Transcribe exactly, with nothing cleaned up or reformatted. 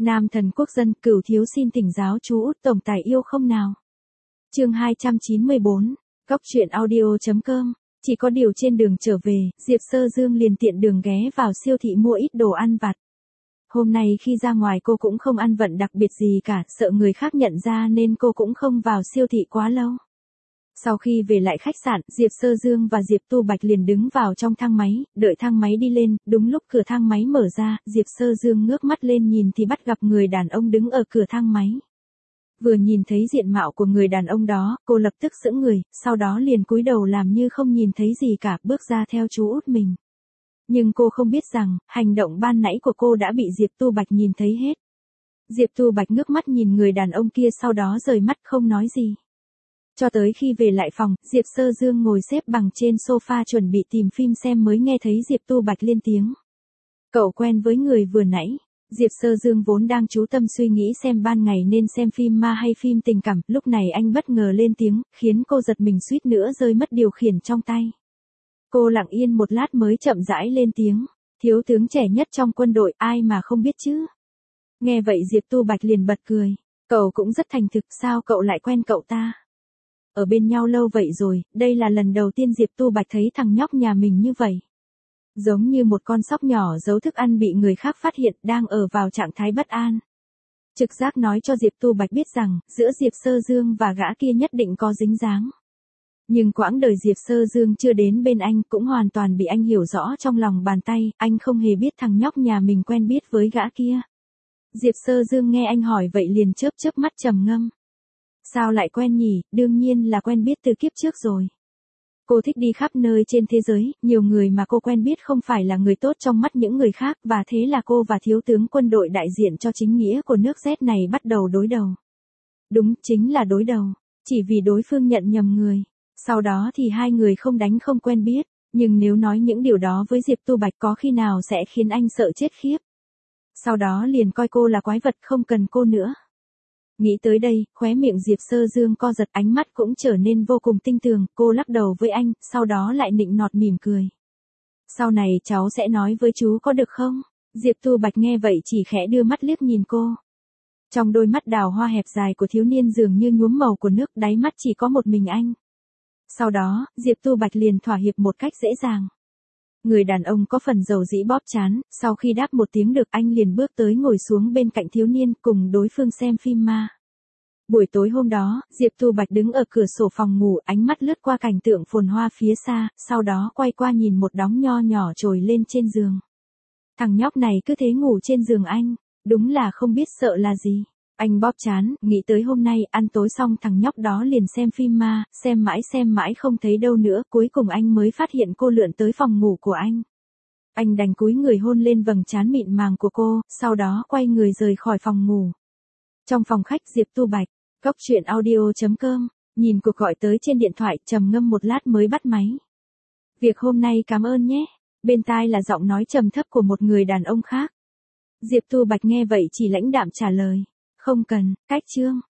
Nam thần quốc dân, Cửu thiếu xin thỉnh giáo chú Út tổng tài yêu không nào. Chương hai trăm chín mươi bốn, Cóc truyện audio chấm com. Chỉ có điều trên đường trở về, Diệp Sơ Dương liền tiện đường ghé vào siêu thị mua ít đồ ăn vặt. Hôm nay khi ra ngoài cô cũng không ăn vận đặc biệt gì cả, sợ người khác nhận ra nên cô cũng không vào siêu thị quá lâu. Sau khi về lại khách sạn, Diệp Sơ Dương và Diệp Tu Bạch liền đứng vào trong thang máy, đợi thang máy đi lên, đúng lúc cửa thang máy mở ra, Diệp Sơ Dương ngước mắt lên nhìn thì bắt gặp người đàn ông đứng ở cửa thang máy. Vừa nhìn thấy diện mạo của người đàn ông đó, cô lập tức sững người, sau đó liền cúi đầu làm như không nhìn thấy gì cả, bước ra theo chú út mình. Nhưng cô không biết rằng, hành động ban nãy của cô đã bị Diệp Tu Bạch nhìn thấy hết. Diệp Tu Bạch ngước mắt nhìn người đàn ông kia sau đó rời mắt không nói gì. Cho tới khi về lại phòng, Diệp Sơ Dương ngồi xếp bằng trên sofa chuẩn bị tìm phim xem mới nghe thấy Diệp Tu Bạch lên tiếng. Cậu quen với người vừa nãy. Diệp Sơ Dương vốn đang chú tâm suy nghĩ xem ban ngày nên xem phim ma hay phim tình cảm, lúc này anh bất ngờ lên tiếng, khiến cô giật mình suýt nữa rơi mất điều khiển trong tay. Cô lặng yên một lát mới chậm rãi lên tiếng, thiếu tướng trẻ nhất trong quân đội, ai mà không biết chứ. Nghe vậy Diệp Tu Bạch liền bật cười, cậu cũng rất thành thực, sao cậu lại quen cậu ta? Ở bên nhau lâu vậy rồi, đây là lần đầu tiên Diệp Tu Bạch thấy thằng nhóc nhà mình như vậy. Giống như một con sóc nhỏ giấu thức ăn bị người khác phát hiện, đang ở vào trạng thái bất an. Trực giác nói cho Diệp Tu Bạch biết rằng, giữa Diệp Sơ Dương và gã kia nhất định có dính dáng. Nhưng quãng đời Diệp Sơ Dương chưa đến bên anh cũng hoàn toàn bị anh hiểu rõ trong lòng bàn tay, anh không hề biết thằng nhóc nhà mình quen biết với gã kia. Diệp Sơ Dương nghe anh hỏi vậy liền chớp chớp mắt trầm ngâm. Sao lại quen nhỉ, đương nhiên là quen biết từ kiếp trước rồi. Cô thích đi khắp nơi trên thế giới, nhiều người mà cô quen biết không phải là người tốt trong mắt những người khác và thế là cô và thiếu tướng quân đội đại diện cho chính nghĩa của nước Z này bắt đầu đối đầu. Đúng, chính là đối đầu, chỉ vì đối phương nhận nhầm người. Sau đó thì hai người không đánh không quen biết, nhưng nếu nói những điều đó với Diệp Tu Bạch có khi nào sẽ khiến anh sợ chết khiếp. Sau đó liền coi cô là quái vật không cần cô nữa. Nghĩ tới đây, khóe miệng Diệp Sơ Dương co giật, ánh mắt cũng trở nên vô cùng tinh tường, cô lắc đầu với anh, sau đó lại nịnh nọt mỉm cười. Sau này cháu sẽ nói với chú có được không? Diệp Tu Bạch nghe vậy chỉ khẽ đưa mắt liếc nhìn cô. Trong đôi mắt đào hoa hẹp dài của thiếu niên dường như nhuốm màu của nước, đáy mắt chỉ có một mình anh. Sau đó, Diệp Tu Bạch liền thỏa hiệp một cách dễ dàng. Người đàn ông có phần dầu dĩ bóp trán, sau khi đáp một tiếng được anh liền bước tới ngồi xuống bên cạnh thiếu niên cùng đối phương xem phim ma. Buổi tối hôm đó, Diệp Tu Bạch đứng ở cửa sổ phòng ngủ, ánh mắt lướt qua cảnh tượng phồn hoa phía xa, sau đó quay qua nhìn một đống nho nhỏ trồi lên trên giường. Thằng nhóc này cứ thế ngủ trên giường anh, đúng là không biết sợ là gì. Anh bóp trán, nghĩ tới hôm nay ăn tối xong thằng nhóc đó liền xem phim ma, xem mãi xem mãi không thấy đâu nữa, cuối cùng anh mới phát hiện cô lượn tới phòng ngủ của anh. Anh đành cúi người hôn lên vầng trán mịn màng của cô, sau đó quay người rời khỏi phòng ngủ. Trong phòng khách Diệp Tu Bạch, Cóc truyện audio chấm com, nhìn cuộc gọi tới trên điện thoại, trầm ngâm một lát mới bắt máy. Việc hôm nay cảm ơn nhé. Bên tai là giọng nói trầm thấp của một người đàn ông khác. Diệp Tu Bạch nghe vậy chỉ lãnh đạm trả lời. Không cần, cách chương.